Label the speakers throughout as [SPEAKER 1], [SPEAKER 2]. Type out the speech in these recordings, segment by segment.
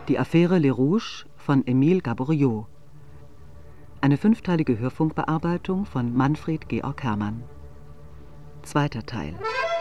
[SPEAKER 1] Die Affäre Les Rouges von Émile Gaboriau. Eine 5-teilige Hörfunkbearbeitung von Manfred Georg Herrmann. 2. Teil.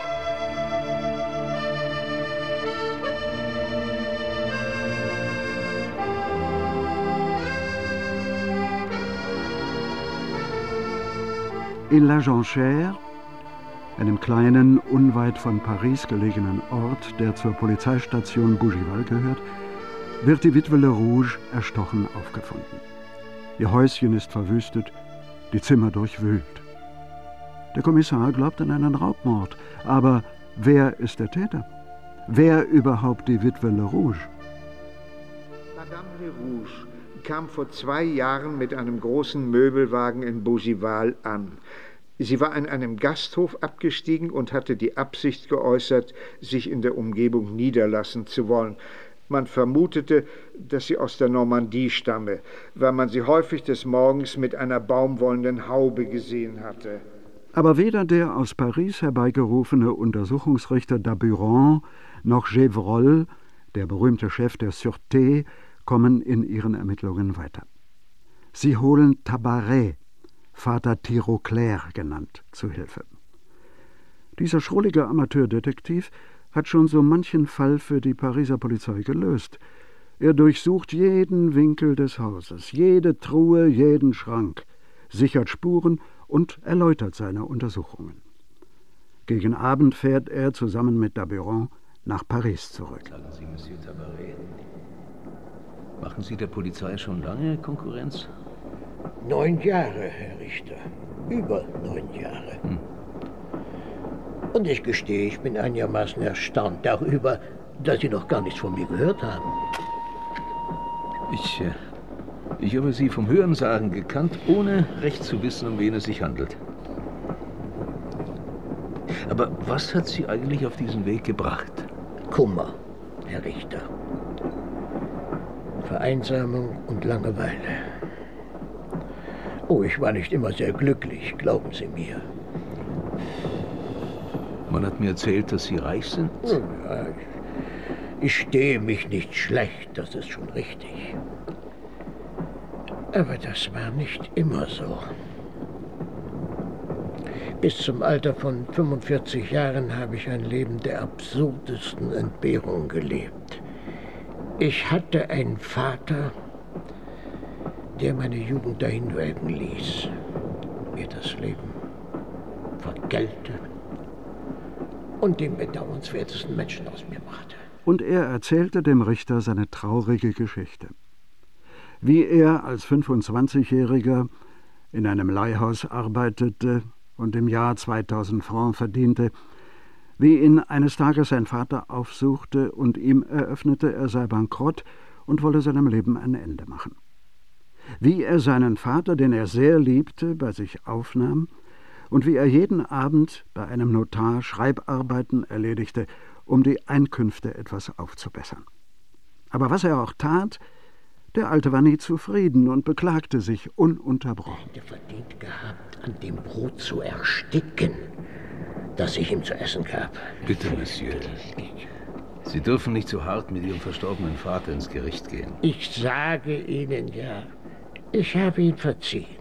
[SPEAKER 2] In La Jonchère, einem kleinen, unweit von Paris gelegenen Ort, der zur Polizeistation Bougival gehört, wird die Witwe Le Rouge erstochen aufgefunden. Ihr Häuschen ist verwüstet, die Zimmer durchwühlt. Der Kommissar glaubt an einen Raubmord, aber wer ist der Täter? Wer überhaupt die Witwe Le Rouge?
[SPEAKER 3] Madame Le Rouge kam vor 2 Jahren mit einem großen Möbelwagen in Bougival an. Sie war an einem Gasthof abgestiegen und hatte die Absicht geäußert, sich in der Umgebung niederlassen zu wollen. Man vermutete, dass sie aus der Normandie stamme, weil man sie häufig des Morgens mit einer baumwollenen Haube gesehen hatte.
[SPEAKER 2] Aber weder der aus Paris herbeigerufene Untersuchungsrichter Daburon noch Gévrol, der berühmte Chef der Sûreté, kommen in ihren Ermittlungen weiter. Sie holen Tabaret, Vater Tirauclair genannt, zu Hilfe. Dieser schrullige Amateurdetektiv hat schon so manchen Fall für die Pariser Polizei gelöst. Er durchsucht jeden Winkel des Hauses, jede Truhe, jeden Schrank, sichert Spuren und erläutert seine Untersuchungen. Gegen Abend fährt er zusammen mit Daburon nach Paris zurück.
[SPEAKER 4] Sagen Sie, Monsieur Tabaret, machen Sie der Polizei schon lange Konkurrenz?
[SPEAKER 5] 9 Jahre, Herr Richter. Über 9 Jahre. Und ich gestehe, ich bin einigermaßen erstaunt darüber, dass Sie noch gar nichts von mir gehört haben.
[SPEAKER 4] Ich habe Sie vom Hörensagen gekannt, ohne recht zu wissen, um wen es sich handelt. Aber was hat Sie eigentlich auf diesen Weg gebracht?
[SPEAKER 5] Kummer, Herr Richter. Vereinsamung und Langeweile. Oh, ich war nicht immer sehr glücklich, glauben Sie mir.
[SPEAKER 4] Man hat mir erzählt, dass Sie reich sind.
[SPEAKER 5] Ja, ich stehe mich nicht schlecht, das ist schon richtig. Aber das war nicht immer so. Bis zum Alter von 45 Jahren habe ich ein Leben der absurdesten Entbehrung gelebt. Ich hatte einen Vater, der meine Jugend dahinwelken ließ, mir das Leben vergällte und den bedauernswertesten Menschen aus mir machte.
[SPEAKER 2] Und er erzählte dem Richter seine traurige Geschichte. Wie er als 25-Jähriger in einem Leihhaus arbeitete und im Jahr 2000 Francs verdiente, wie ihn eines Tages sein Vater aufsuchte und ihm eröffnete, er sei bankrott und wolle seinem Leben ein Ende machen. Wie er seinen Vater, den er sehr liebte, bei sich aufnahm und wie er jeden Abend bei einem Notar Schreibarbeiten erledigte, um die Einkünfte etwas aufzubessern. Aber was er auch tat, der Alte war nie zufrieden und beklagte sich ununterbrochen.
[SPEAKER 5] Er hätte verdient gehabt, an dem Brot zu ersticken, das ich ihm zu essen gab.
[SPEAKER 4] Bitte, Monsieur. Sie dürfen nicht so hart mit Ihrem verstorbenen Vater ins Gericht gehen.
[SPEAKER 5] Ich sage Ihnen ja, ich habe ihn verziehen.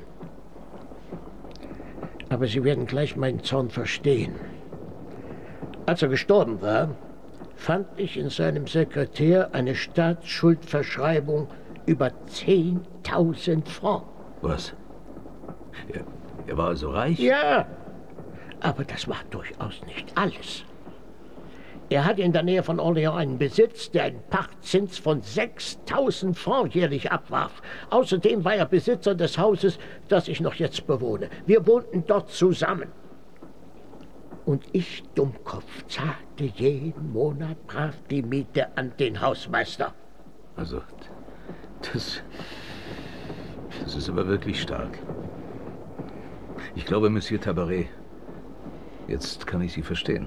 [SPEAKER 5] Aber Sie werden gleich meinen Zorn verstehen. Als er gestorben war, fand ich in seinem Sekretär eine Staatsschuldverschreibung über 10.000 Francs.
[SPEAKER 4] Was? Er war also reich?
[SPEAKER 5] Ja, aber das war durchaus nicht alles. Er hatte in der Nähe von Orléans einen Besitz, der einen Pachtzins von 6.000 Francs jährlich abwarf. Außerdem war er Besitzer des Hauses, das ich noch jetzt bewohne. Wir wohnten dort zusammen. Und ich, Dummkopf, zahlte jeden Monat brav die Miete an den Hausmeister.
[SPEAKER 4] Also, das ist aber wirklich stark. Ich glaube, Monsieur Tabaret, jetzt kann ich Sie verstehen.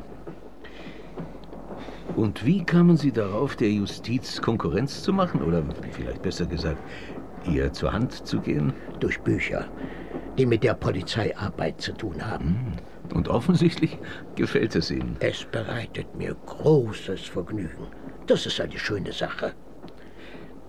[SPEAKER 4] Und wie kamen Sie darauf, der Justiz Konkurrenz zu machen? Oder vielleicht besser gesagt, ihr zur Hand zu gehen?
[SPEAKER 5] Durch Bücher, die mit der Polizeiarbeit zu tun haben.
[SPEAKER 4] Und offensichtlich gefällt es Ihnen.
[SPEAKER 5] Es bereitet mir großes Vergnügen. Das ist eine schöne Sache.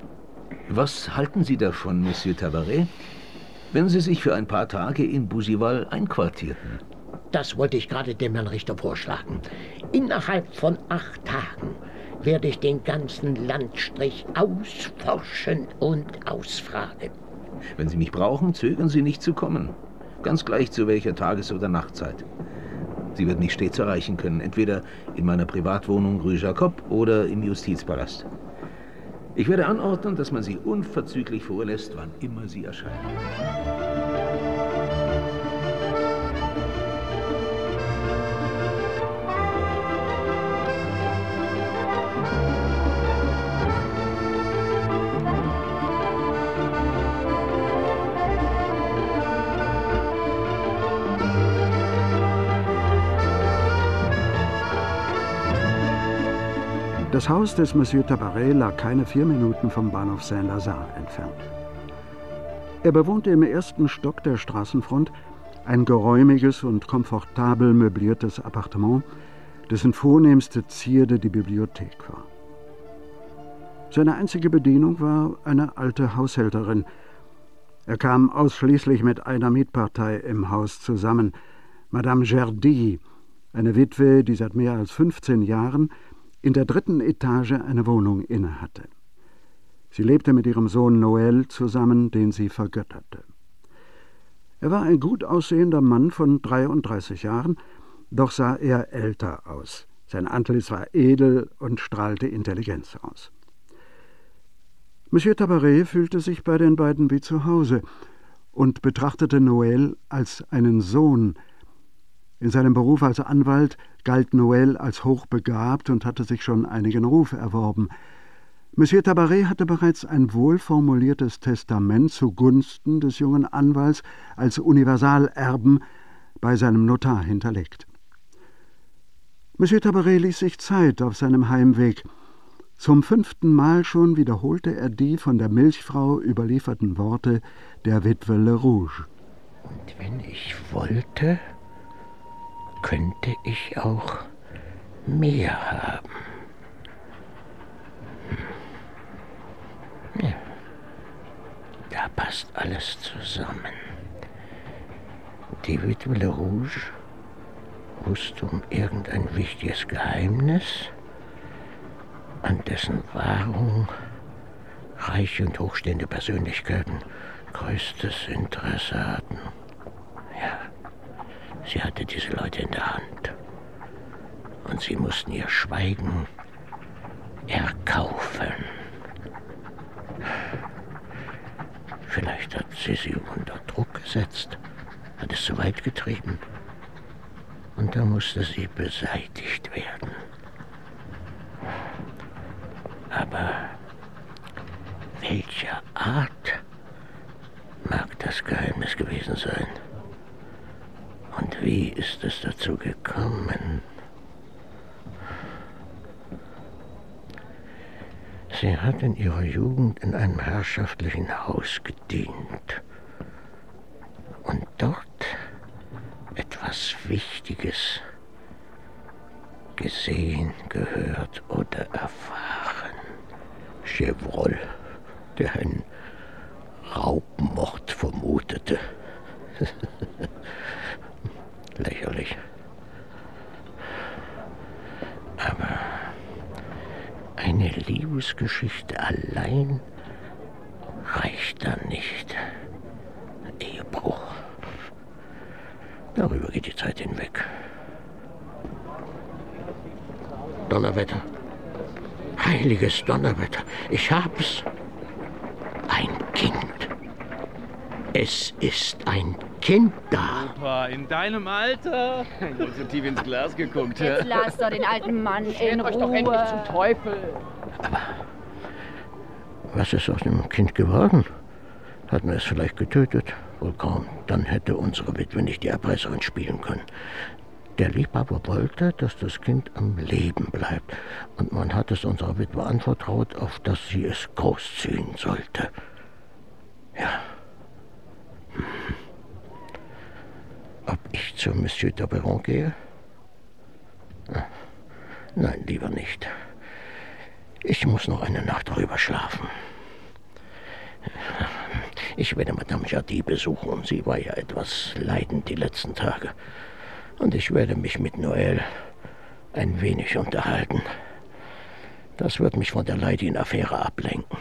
[SPEAKER 4] Was halten Sie davon, Monsieur Tabaret, wenn Sie sich für ein paar Tage in Bougival einquartierten?
[SPEAKER 5] Das wollte ich gerade dem Herrn Richter vorschlagen. Innerhalb von 8 Tagen werde ich den ganzen Landstrich ausforschen und ausfragen.
[SPEAKER 4] Wenn Sie mich brauchen, zögern Sie nicht zu kommen. Ganz gleich zu welcher Tages- oder Nachtzeit. Sie werden mich stets erreichen können, entweder in meiner Privatwohnung Rue Jacob oder im Justizpalast. Ich werde anordnen, dass man Sie unverzüglich vorlässt, wann immer Sie erscheinen.
[SPEAKER 2] Das Haus des Monsieur Tabaret lag keine 4 Minuten vom Bahnhof Saint-Lazare entfernt. Er bewohnte im 1. Stock der Straßenfront ein geräumiges und komfortabel möbliertes Appartement, dessen vornehmste Zierde die Bibliothek war. Seine einzige Bedienung war eine alte Haushälterin. Er kam ausschließlich mit einer Mietpartei im Haus zusammen, Madame Gerdy, eine Witwe, die seit mehr als 15 Jahren in der 3. Etage eine Wohnung innehatte. Sie lebte mit ihrem Sohn Noël zusammen, den sie vergötterte. Er war ein gut aussehender Mann von 33 Jahren, doch sah er älter aus. Sein Antlitz war edel und strahlte Intelligenz aus. Monsieur Tabaret fühlte sich bei den beiden wie zu Hause und betrachtete Noël als einen Sohn. In seinem Beruf als Anwalt galt Noël als hochbegabt und hatte sich schon einigen Ruf erworben. Monsieur Tabaret hatte bereits ein wohlformuliertes Testament zugunsten des jungen Anwalts als Universalerben bei seinem Notar hinterlegt. Monsieur Tabaret ließ sich Zeit auf seinem Heimweg. Zum 5. Mal schon wiederholte er die von der Milchfrau überlieferten Worte der Witwe Le Rouge.
[SPEAKER 5] Und wenn ich wollte, könnte ich auch mehr haben. Ja, da passt alles zusammen. Die Witwe Le Rouge wusste um irgendein wichtiges Geheimnis, an dessen Wahrung reiche und hochstehende Persönlichkeiten größtes Interesse hatten. Ja, sie hatte diese Leute in der Hand. Und sie mussten ihr Schweigen erkaufen. Vielleicht hat sie unter Druck gesetzt, hat es zu weit getrieben. Und da musste sie beseitigt werden. Aber welcher Art mag das Geheimnis gewesen sein? Und wie ist es dazu gekommen? Sie hat in ihrer Jugend in einem herrschaftlichen Haus gedient und dort etwas Wichtiges gesehen, gehört oder erfahren. Gevrol, der einen Raubmord vermutete. Lächerlich. Aber eine Liebesgeschichte allein reicht da nicht. Ehebruch. Darüber geht die Zeit hinweg. Donnerwetter. Heiliges Donnerwetter. Ich hab's. Ein Kind. Es ist ein Kind da.
[SPEAKER 6] Opa, in deinem Alter? Wohl so tief ins Glas geguckt.
[SPEAKER 7] Jetzt lasst doch den alten Mann in
[SPEAKER 6] Euch doch endlich
[SPEAKER 7] Ruhe.
[SPEAKER 6] zum Teufel.
[SPEAKER 5] Aber was ist aus dem Kind geworden? Hatten wir es vielleicht getötet? Wohl kaum. Dann hätte unsere Witwe nicht die Erpresserin spielen können. Der Liebhaber wollte, dass das Kind am Leben bleibt. Und man hat es unserer Witwe anvertraut, auf dass sie es großziehen sollte. Ja. Ob ich zu Monsieur Tabaret gehe? Nein, lieber nicht. Ich muss noch eine Nacht drüber schlafen. Ich werde Madame Jardy besuchen. Sie war ja etwas leidend die letzten Tage. Und ich werde mich mit Noël ein wenig unterhalten. Das wird mich von der Leidin-Affäre ablenken.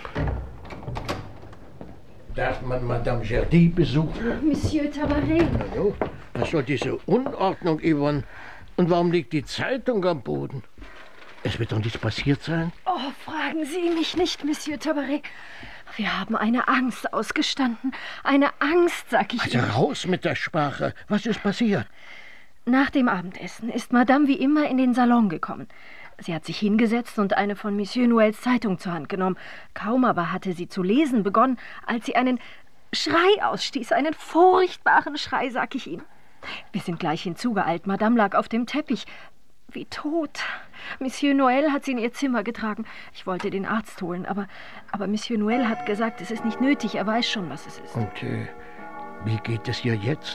[SPEAKER 5] Darf man Madame Jardy besuchen?
[SPEAKER 7] Monsieur Tabaret.
[SPEAKER 5] Hallo? Was soll diese Unordnung, Yvonne? Und warum liegt die Zeitung am Boden? Es wird doch nichts passiert sein?
[SPEAKER 7] Oh, fragen Sie mich nicht, Monsieur Tabaret. Wir haben eine Angst ausgestanden. Eine Angst, sag ich
[SPEAKER 5] Also
[SPEAKER 7] Ihnen.
[SPEAKER 5] raus mit der Sprache. Was ist passiert?
[SPEAKER 7] Nach dem Abendessen ist Madame wie immer in den Salon gekommen. Sie hat sich hingesetzt und eine von Monsieur Noëls Zeitung zur Hand genommen. Kaum aber hatte sie zu lesen begonnen, als sie einen Schrei ausstieß. Einen furchtbaren Schrei, sag ich Ihnen. Wir sind gleich hinzugeeilt. Madame lag auf dem Teppich, wie tot. Monsieur Noël hat sie in ihr Zimmer getragen. Ich wollte den Arzt holen, aber Monsieur Noël hat gesagt, es ist nicht nötig. Er weiß schon, was es ist.
[SPEAKER 5] Und wie geht es ihr jetzt?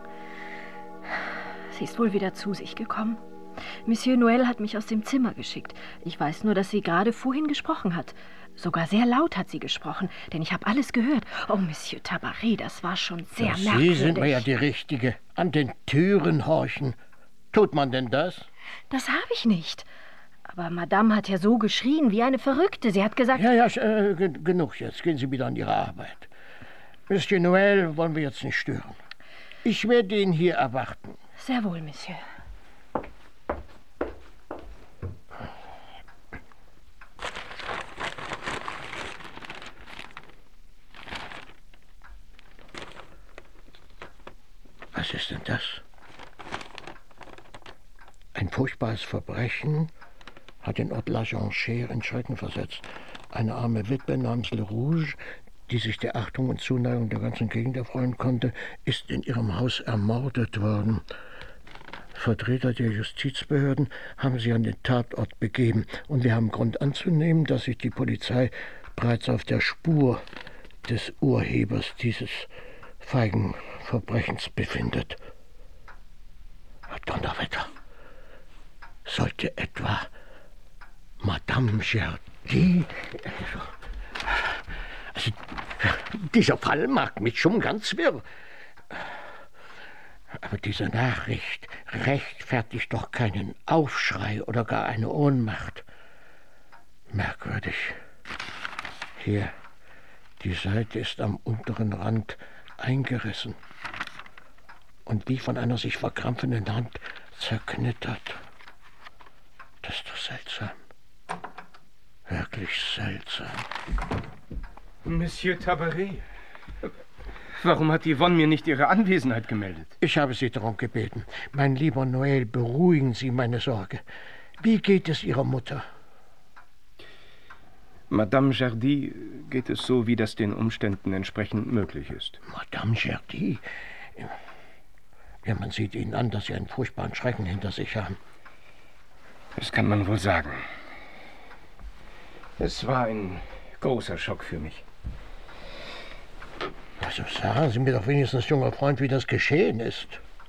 [SPEAKER 7] Sie ist wohl wieder zu sich gekommen. Monsieur Noël hat mich aus dem Zimmer geschickt. Ich weiß nur, dass sie gerade vorhin gesprochen hat. Sogar sehr laut hat sie gesprochen, denn ich habe alles gehört. Oh, Monsieur Tabaret, das war schon sehr merkwürdig.
[SPEAKER 5] Sie sind mir ja die Richtige. An den Türen horchen. Tut man denn das?
[SPEAKER 7] Das habe ich nicht. Aber Madame hat ja so geschrien wie eine Verrückte. Sie hat gesagt...
[SPEAKER 5] Ja, genug jetzt. Gehen Sie wieder an Ihre Arbeit. Monsieur Noël wollen wir jetzt nicht stören. Ich werde ihn hier erwarten.
[SPEAKER 7] Sehr wohl, Monsieur.
[SPEAKER 5] Was ist denn das? Ein furchtbares Verbrechen hat den Ort La Jonchère in Schrecken versetzt. Eine arme Witwe namens Le Rouge, die sich der Achtung und Zuneigung der ganzen Gegend erfreuen konnte, ist in ihrem Haus ermordet worden. Vertreter der Justizbehörden haben sie an den Tatort begeben und wir haben Grund anzunehmen, dass sich die Polizei bereits auf der Spur des Urhebers dieses feigen Verbrechens befindet. Donnerwetter! Sollte etwa Madame Jardy... Also, dieser Fall macht mich schon ganz wirr. Aber diese Nachricht rechtfertigt doch keinen Aufschrei oder gar eine Ohnmacht. Merkwürdig. Hier, die Seite ist am unteren Rand eingerissen und wie von einer sich verkrampfenden Hand zerknittert. Das ist doch seltsam. Wirklich seltsam.
[SPEAKER 6] Monsieur Tabaret, warum hat Yvonne mir nicht ihre Anwesenheit gemeldet?
[SPEAKER 5] Ich habe Sie darum gebeten. Mein lieber Noël, beruhigen Sie meine Sorge. Wie geht es Ihrer Mutter?
[SPEAKER 6] Madame Jardy geht es so, wie das den Umständen entsprechend möglich ist.
[SPEAKER 5] Madame Jardy? Ja, man sieht Ihnen an, dass Sie einen furchtbaren Schrecken hinter sich haben.
[SPEAKER 6] Das kann man wohl sagen. Es war ein großer Schock für mich.
[SPEAKER 5] Also sagen Sie mir doch wenigstens, junger Freund, wie das geschehen ist.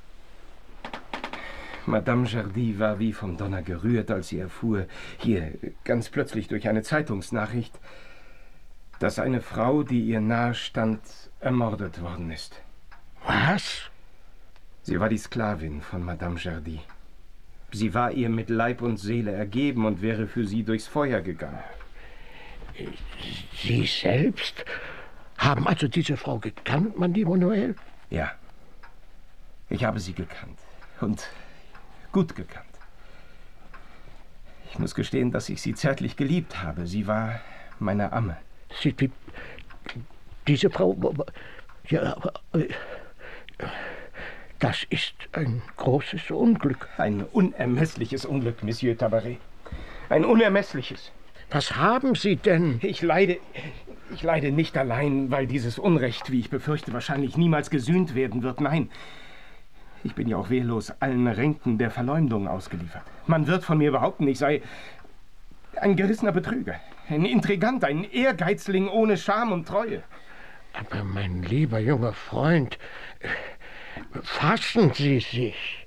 [SPEAKER 6] Madame Jardy war wie vom Donner gerührt, als sie erfuhr, hier ganz plötzlich durch eine Zeitungsnachricht, dass eine Frau, die ihr nahe stand, ermordet worden ist.
[SPEAKER 5] Was?
[SPEAKER 6] Sie war die Sklavin von Madame Jardy. Sie war ihr mit Leib und Seele ergeben und wäre für sie durchs Feuer gegangen.
[SPEAKER 5] Sie selbst haben also diese Frau gekannt, mein lieber Noël?
[SPEAKER 6] Ja, ich habe sie gekannt und gut gekannt. Ich muss gestehen, dass ich sie zärtlich geliebt habe. Sie war meine Amme.
[SPEAKER 5] Diese Frau... Ja, aber... Das ist ein großes Unglück.
[SPEAKER 6] Ein unermessliches Unglück, Monsieur Tabaret. Ein unermessliches.
[SPEAKER 5] Was haben Sie denn?
[SPEAKER 6] Ich leide nicht allein, weil dieses Unrecht, wie ich befürchte, wahrscheinlich niemals gesühnt werden wird. Nein, ich bin ja auch wehrlos allen Ränken der Verleumdung ausgeliefert. Man wird von mir behaupten, ich sei ein gerissener Betrüger, ein Intrigant, ein Ehrgeizling ohne Scham und Treue.
[SPEAKER 5] Aber mein lieber junger Freund, fassen Sie sich.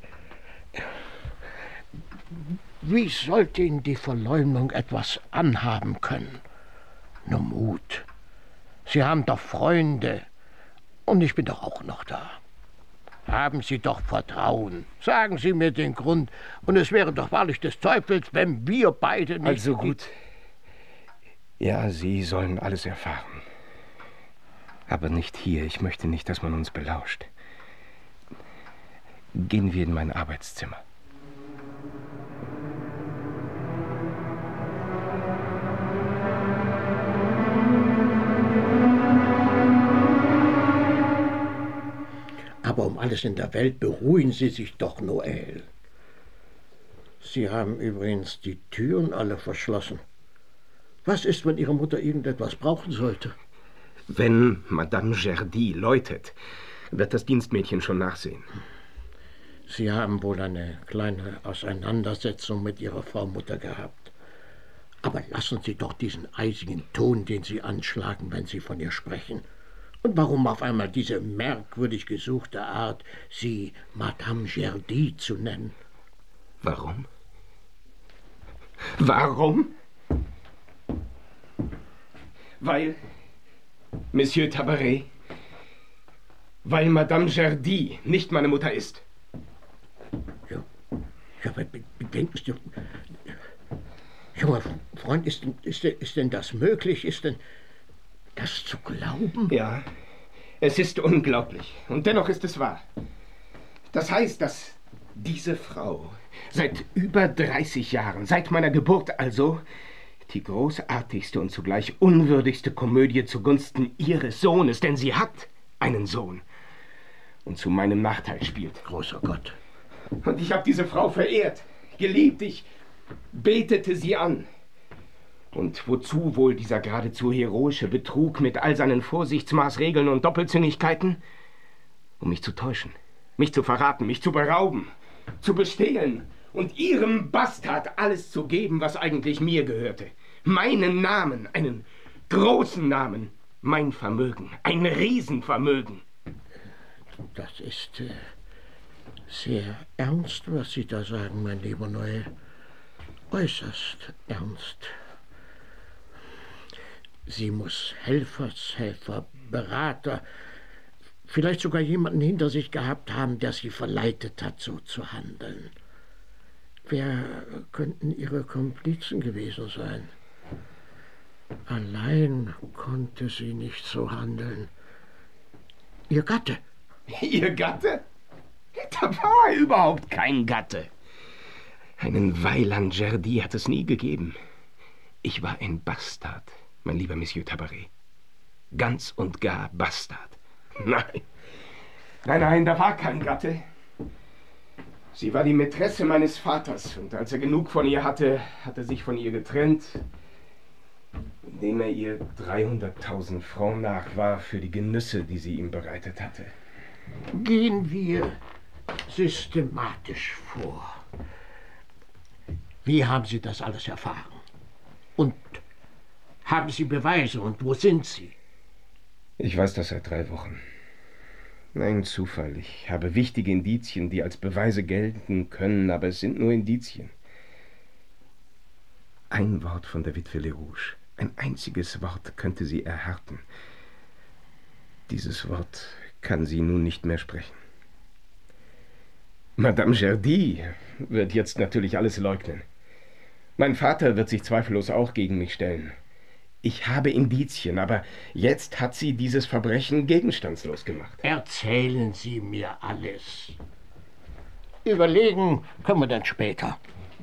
[SPEAKER 5] Wie sollte Ihnen die Verleumdung etwas anhaben können? Nur Mut. Sie haben doch Freunde. Und ich bin doch auch noch da. Haben Sie doch Vertrauen. Sagen Sie mir den Grund. Und es wäre doch wahrlich des Teufels, wenn wir beide nicht...
[SPEAKER 6] Also gut. Ja, Sie sollen alles erfahren. Aber nicht hier. Ich möchte nicht, dass man uns belauscht. Gehen wir in mein Arbeitszimmer.
[SPEAKER 5] Aber um alles in der Welt beruhigen Sie sich doch, Noël. Sie haben übrigens die Türen alle verschlossen. Was ist, wenn Ihre Mutter irgendetwas brauchen sollte?
[SPEAKER 6] Wenn Madame Gerdy läutet, wird das Dienstmädchen schon nachsehen.
[SPEAKER 5] Sie haben wohl eine kleine Auseinandersetzung mit Ihrer Frau Mutter gehabt. Aber lassen Sie doch diesen eisigen Ton, den Sie anschlagen, wenn Sie von ihr sprechen. Und warum auf einmal diese merkwürdig gesuchte Art, sie Madame Gerdy zu nennen?
[SPEAKER 6] Warum? Warum? Weil, Monsieur Tabaret, weil Madame Gerdy nicht meine Mutter ist.
[SPEAKER 5] Ja, aber bedenken Sie, junger Freund, ist denn das möglich? Ist denn das zu glauben?
[SPEAKER 6] Ja, es ist unglaublich. Und dennoch ist es wahr. Das heißt, dass diese Frau seit über 30 Jahren, seit meiner Geburt also, die großartigste und zugleich unwürdigste Komödie zugunsten ihres Sohnes, denn sie hat einen Sohn, und zu meinem Nachteil spielt.
[SPEAKER 5] Großer Gott.
[SPEAKER 6] Und ich habe diese Frau verehrt, geliebt, ich betete sie an. Und wozu wohl dieser geradezu heroische Betrug mit all seinen Vorsichtsmaßregeln und Doppelzüngigkeiten? Um mich zu täuschen, mich zu verraten, mich zu berauben, zu bestehlen und ihrem Bastard alles zu geben, was eigentlich mir gehörte. Meinen Namen, einen großen Namen, mein Vermögen, ein Riesenvermögen.
[SPEAKER 5] Das ist sehr ernst, was Sie da sagen, mein lieber Noël. Äußerst ernst. Sie muss Helfershelfer, Berater, vielleicht sogar jemanden hinter sich gehabt haben, der sie verleitet hat, so zu handeln. Wer könnten ihre Komplizen gewesen sein? Allein konnte sie nicht so handeln. Ihr Gatte.
[SPEAKER 6] Ihr Gatte? Da war überhaupt kein Gatte. Einen Weiland Gerdy hat es nie gegeben. Ich war ein Bastard, mein lieber Monsieur Tabaret. Ganz und gar Bastard. Nein, da war kein Gatte. Sie war die Mätresse meines Vaters, und als er genug von ihr hatte, hat er sich von ihr getrennt, indem er ihr 300.000 Francs nachwarf für die Genüsse, die sie ihm bereitet hatte.
[SPEAKER 5] Gehen wir systematisch vor. Wie haben Sie das alles erfahren? Und haben Sie Beweise, und wo sind sie?
[SPEAKER 6] Ich weiß das seit 3 Wochen. Ein Zufall. Ich habe wichtige Indizien, die als Beweise gelten können, aber es sind nur Indizien. Ein Wort von der Witwe Lerouge, ein einziges Wort könnte sie erhärten. Dieses Wort kann sie nun nicht mehr sprechen. Madame Gerdy wird jetzt natürlich alles leugnen. Mein Vater wird sich zweifellos auch gegen mich stellen. Ich habe Indizien, aber jetzt hat sie dieses Verbrechen gegenstandslos gemacht.
[SPEAKER 5] Erzählen Sie mir alles. Überlegen können wir dann später.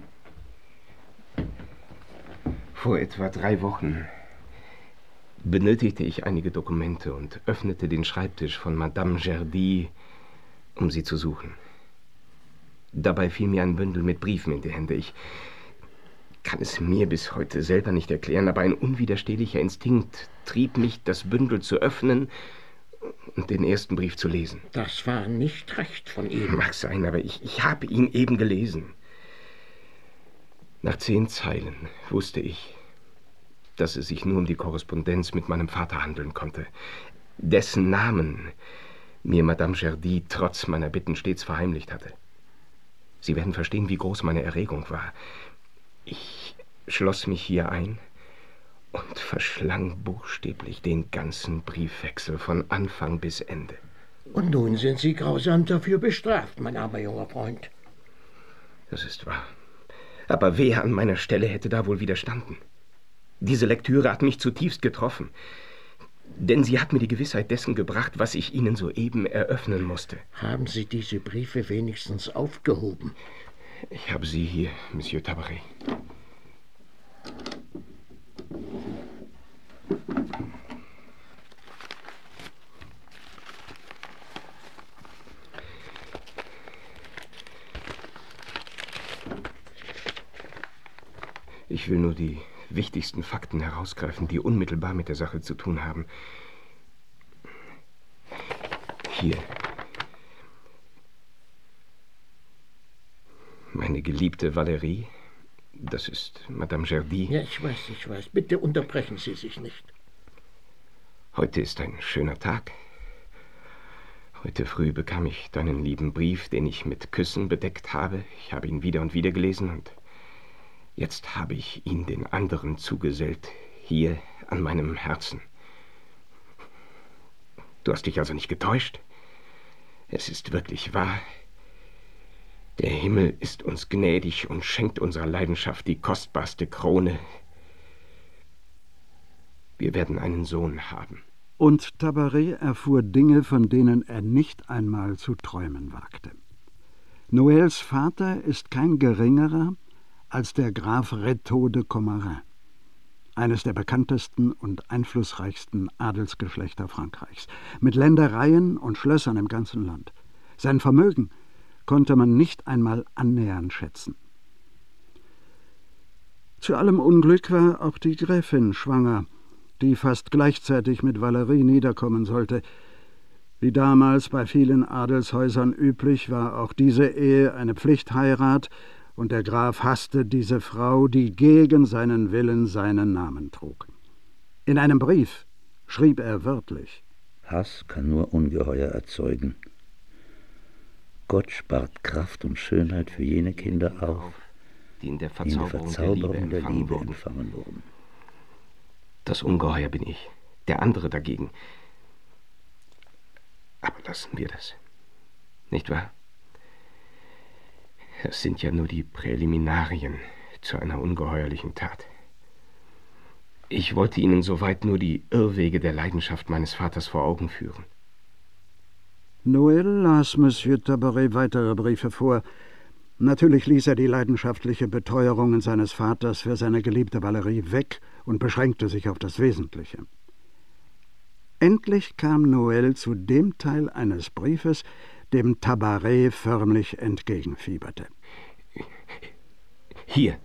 [SPEAKER 6] Vor etwa 3 Wochen benötigte ich einige Dokumente und öffnete den Schreibtisch von Madame Gerdy, um sie zu suchen. Dabei fiel mir ein Bündel mit Briefen in die Hände. Ich kann es mir bis heute selber nicht erklären, aber ein unwiderstehlicher Instinkt trieb mich, das Bündel zu öffnen und den ersten Brief zu lesen.
[SPEAKER 5] Das war nicht recht von Ihnen.
[SPEAKER 6] Mag sein, aber ich habe ihn eben gelesen. Nach 10 Zeilen wusste ich, dass es sich nur um die Korrespondenz mit meinem Vater handeln konnte, dessen Namen mir Madame Gerdy trotz meiner Bitten stets verheimlicht hatte. Sie werden verstehen, wie groß meine Erregung war. Ich schloss mich hier ein und verschlang buchstäblich den ganzen Briefwechsel von Anfang bis Ende.
[SPEAKER 5] Und nun sind Sie grausam dafür bestraft, mein armer junger Freund.
[SPEAKER 6] Das ist wahr. Aber wer an meiner Stelle hätte da wohl widerstanden? Diese Lektüre hat mich zutiefst getroffen. Denn sie hat mir die Gewissheit dessen gebracht, was ich Ihnen soeben eröffnen musste.
[SPEAKER 5] Haben Sie diese Briefe wenigstens aufgehoben?
[SPEAKER 6] Ich habe sie hier, Monsieur Tabaret. Ich will nur die wichtigsten Fakten herausgreifen, die unmittelbar mit der Sache zu tun haben. Hier. Meine geliebte Valerie, das ist Madame Gerdy.
[SPEAKER 5] Ja, ich weiß. Bitte unterbrechen Sie sich nicht.
[SPEAKER 6] Heute ist ein schöner Tag. Heute früh bekam ich deinen lieben Brief, den ich mit Küssen bedeckt habe. Ich habe ihn wieder und wieder gelesen und jetzt habe ich ihn den anderen zugesellt, hier an meinem Herzen. Du hast dich also nicht getäuscht? Es ist wirklich wahr. Der Himmel ist uns gnädig und schenkt unserer Leidenschaft die kostbarste Krone. Wir werden einen Sohn haben.
[SPEAKER 2] Und Tabaret erfuhr Dinge, von denen er nicht einmal zu träumen wagte. Noëls Vater ist kein geringerer als der Graf Rétaux de Commarin, eines der bekanntesten und einflussreichsten Adelsgeschlechter Frankreichs, mit Ländereien und Schlössern im ganzen Land. Sein Vermögen konnte man nicht einmal annähernd schätzen. Zu allem Unglück war auch die Gräfin schwanger, die fast gleichzeitig mit Valerie niederkommen sollte. Wie damals bei vielen Adelshäusern üblich, war auch diese Ehe eine Pflichtheirat, und der Graf hasste diese Frau, die gegen seinen Willen seinen Namen trug. In einem Brief schrieb er wörtlich:
[SPEAKER 8] Hass kann nur Ungeheuer erzeugen. Gott spart Kraft und Schönheit für jene Kinder auf,
[SPEAKER 6] die in der Verzauberung der Liebe empfangen wurden. Das Ungeheuer bin ich, der andere dagegen. Aber lassen wir das, nicht wahr? Es sind ja nur die Präliminarien zu einer ungeheuerlichen Tat. Ich wollte Ihnen soweit nur die Irrwege der Leidenschaft meines Vaters vor Augen führen.
[SPEAKER 2] Noël las Monsieur Tabaret weitere Briefe vor. Natürlich ließ er die leidenschaftliche Beteuerungen seines Vaters für seine geliebte Valerie weg und beschränkte sich auf das Wesentliche. Endlich kam Noël zu dem Teil eines Briefes, dem Tabaret förmlich entgegenfieberte.
[SPEAKER 6] Hier.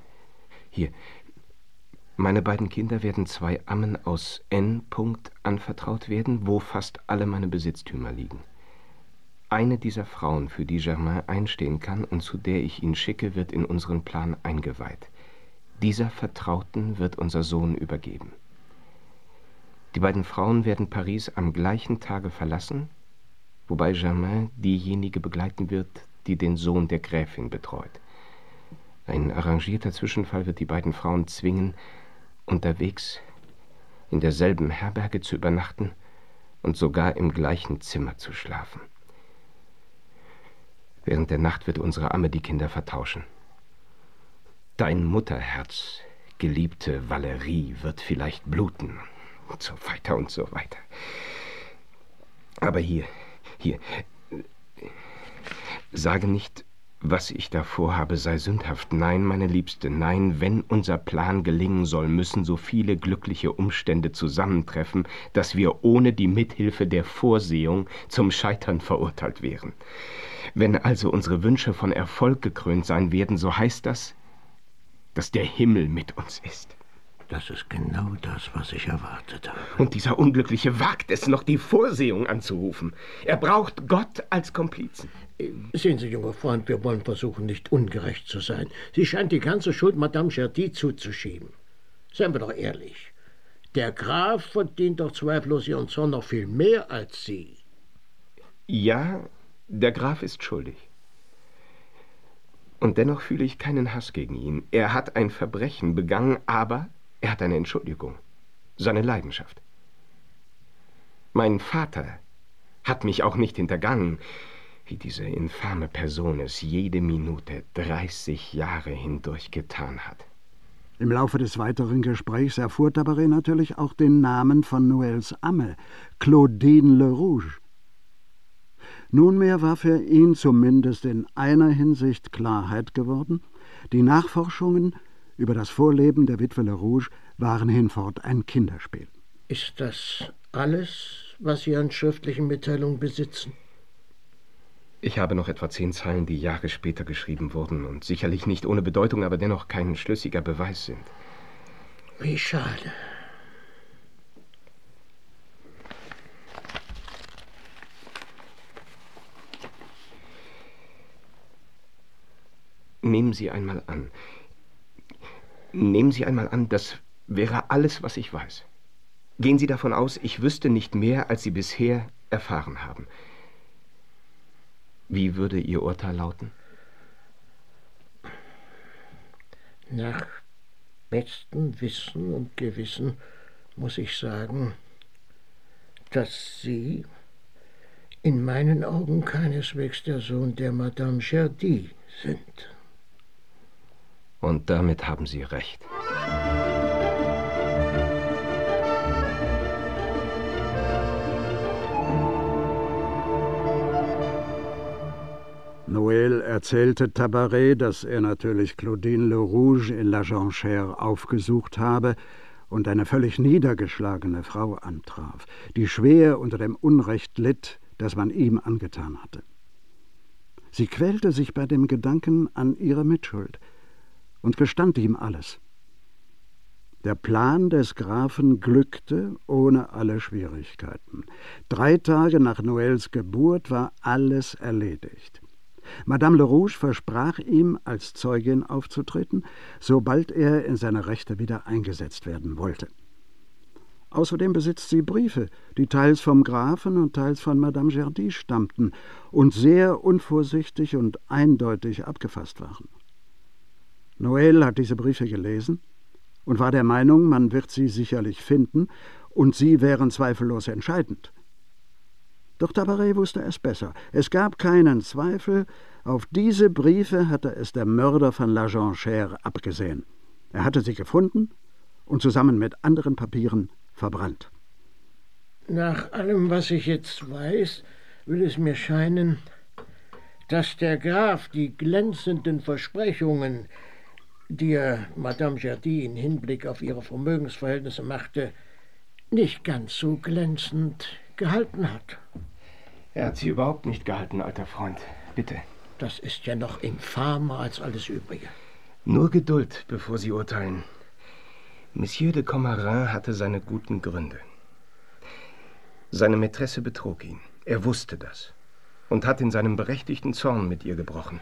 [SPEAKER 6] Meine beiden Kinder werden 2 Ammen aus N. anvertraut werden, wo fast alle meine Besitztümer liegen. Eine dieser Frauen, für die Germain einstehen kann und zu der ich ihn schicke, wird in unseren Plan eingeweiht. Dieser Vertrauten wird unser Sohn übergeben. Die beiden Frauen werden Paris am gleichen Tage verlassen, wobei Germain diejenige begleiten wird, die den Sohn der Gräfin betreut. Ein arrangierter Zwischenfall wird die beiden Frauen zwingen, unterwegs in derselben Herberge zu übernachten und sogar im gleichen Zimmer zu schlafen. Während der Nacht wird unsere Amme die Kinder vertauschen. Dein Mutterherz, geliebte Valerie, wird vielleicht bluten und so weiter und so weiter. Aber hier, sage nicht, was ich da vorhabe, sei sündhaft. Nein, meine Liebste, nein, wenn unser Plan gelingen soll, müssen so viele glückliche Umstände zusammentreffen, dass wir ohne die Mithilfe der Vorsehung zum Scheitern verurteilt wären. Wenn also unsere Wünsche von Erfolg gekrönt sein werden, so heißt das, dass der Himmel mit uns ist.
[SPEAKER 5] Das ist genau das, was ich erwartet habe.
[SPEAKER 6] Und dieser Unglückliche wagt es noch, die Vorsehung anzurufen. Er braucht Gott als Komplizen.
[SPEAKER 5] Sehen Sie, junger Freund, wir wollen versuchen, nicht ungerecht zu sein. Sie scheint die ganze Schuld Madame Gerdy zuzuschieben. Seien wir doch ehrlich. Der Graf verdient doch zweifellos Ihren Zorn noch viel mehr als Sie.
[SPEAKER 6] Ja, der Graf ist schuldig. Und dennoch fühle ich keinen Hass gegen ihn. Er hat ein Verbrechen begangen, aber er hat eine Entschuldigung. seine Leidenschaft. Mein Vater hat mich auch nicht hintergangen, wie diese infame Person es jede Minute 30 Jahre hindurch getan hat.
[SPEAKER 2] Im Laufe des weiteren Gesprächs erfuhr Tabaret natürlich auch den Namen von Noëls Amme, Claudine Le Rouge. Nunmehr war für ihn zumindest in einer Hinsicht Klarheit geworden: Die Nachforschungen über das Vorleben der Witwe Le Rouge waren hinfort ein Kinderspiel.
[SPEAKER 5] Ist das alles, was Sie an schriftlichen Mitteilungen besitzen?
[SPEAKER 6] Ich habe noch etwa 10 Zeilen, die Jahre später geschrieben wurden und sicherlich nicht ohne Bedeutung, aber dennoch kein schlüssiger Beweis sind.
[SPEAKER 5] Wie schade.
[SPEAKER 6] Nehmen Sie einmal an, das wäre alles, was ich weiß. Gehen Sie davon aus, ich wüsste nicht mehr, als Sie bisher erfahren haben. Wie würde Ihr Urteil lauten?
[SPEAKER 5] Nach bestem Wissen und Gewissen muss ich sagen, dass Sie in meinen Augen keineswegs der Sohn der Madame Gerdy sind.
[SPEAKER 6] Und damit haben Sie recht.
[SPEAKER 2] Noël erzählte Tabaret, dass er natürlich Claudine Le Rouge in La Jonchère aufgesucht habe und eine völlig niedergeschlagene Frau antraf, die schwer unter dem Unrecht litt, das man ihm angetan hatte. Sie quälte sich bei dem Gedanken an ihre Mitschuld und gestand ihm alles. Der Plan des Grafen glückte ohne alle Schwierigkeiten. 3 Tage nach Noëls Geburt war alles erledigt. Madame Le Rouge versprach ihm, als Zeugin aufzutreten, sobald er in seine Rechte wieder eingesetzt werden wollte. Außerdem besitzt sie Briefe, die teils vom Grafen und teils von Madame Gerdy stammten und sehr unvorsichtig und eindeutig abgefasst waren. Noël hat diese Briefe gelesen und war der Meinung, man wird sie sicherlich finden, und sie wären zweifellos entscheidend. Doch Tabaret wusste es besser. Es gab keinen Zweifel, auf diese Briefe hatte es der Mörder von La Jonchère abgesehen. Er hatte sie gefunden und zusammen mit anderen Papieren verbrannt.
[SPEAKER 5] Nach allem, was ich jetzt weiß, will es mir scheinen, dass der Graf die glänzenden Versprechungen, die er Madame Gerdy in Hinblick auf ihre Vermögensverhältnisse machte, nicht ganz so glänzend gehalten hat.
[SPEAKER 6] Er hat sie überhaupt nicht gehalten, alter Freund. Bitte.
[SPEAKER 5] Das ist ja noch infamer als alles Übrige.
[SPEAKER 6] Nur Geduld, bevor Sie urteilen. Monsieur de Commarin hatte seine guten Gründe. Seine Mätresse betrog ihn. Er wusste das und hat in seinem berechtigten Zorn mit ihr gebrochen.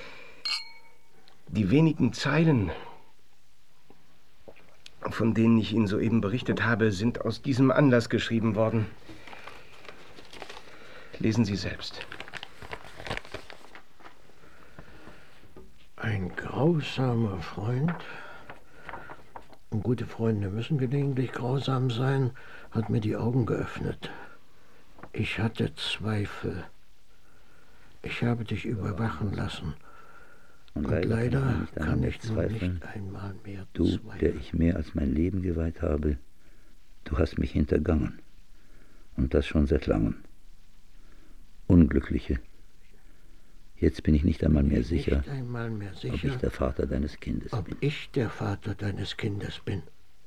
[SPEAKER 6] Die wenigen Zeilen, von denen ich Ihnen soeben berichtet habe, sind aus diesem Anlass geschrieben worden. Lesen Sie selbst.
[SPEAKER 5] Ein grausamer Freund, und gute Freunde müssen gelegentlich grausam sein, hat mir die Augen geöffnet. Ich hatte Zweifel. Ich habe dich überwachen lassen. Und leider kann ich nun nicht einmal mehr
[SPEAKER 8] zweifeln. Du, der ich mehr als mein Leben geweiht habe, du hast mich hintergangen. Und das schon seit langem. Unglückliche. Jetzt bin ich nicht einmal mehr sicher, ob ich der Vater deines Kindes bin.
[SPEAKER 5] Ob ich der Vater deines Kindes bin?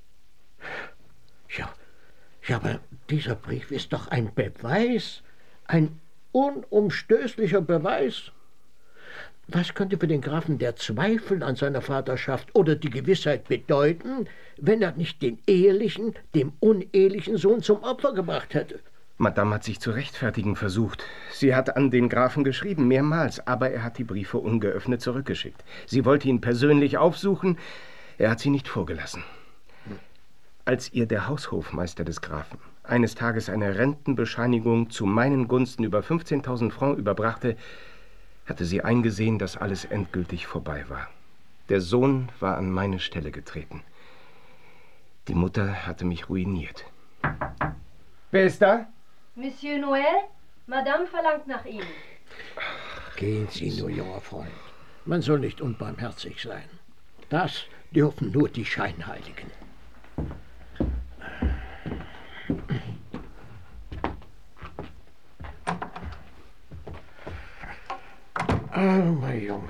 [SPEAKER 5] Ja, aber dieser Brief ist doch ein Beweis, ein unumstößlicher Beweis. Was könnte für den Grafen der Zweifel an seiner Vaterschaft oder die Gewissheit bedeuten, wenn er nicht den ehelichen, dem unehelichen Sohn zum Opfer gebracht hätte?
[SPEAKER 6] Madame hat sich zu rechtfertigen versucht. Sie hat an den Grafen geschrieben, mehrmals, aber er hat die Briefe ungeöffnet zurückgeschickt. Sie wollte ihn persönlich aufsuchen, er hat sie nicht vorgelassen. Als ihr der Haushofmeister des Grafen eines Tages eine Rentenbescheinigung zu meinen Gunsten über 15.000 Francs überbrachte, hatte sie eingesehen, dass alles endgültig vorbei war. Der Sohn war an meine Stelle getreten. Die Mutter hatte mich ruiniert. Wer ist da?
[SPEAKER 7] Monsieur Noël, Madame verlangt nach Ihnen.
[SPEAKER 5] Gehen Sie nur, junger Freund. Man soll nicht unbarmherzig sein. Das dürfen nur die Scheinheiligen. Armer Junge.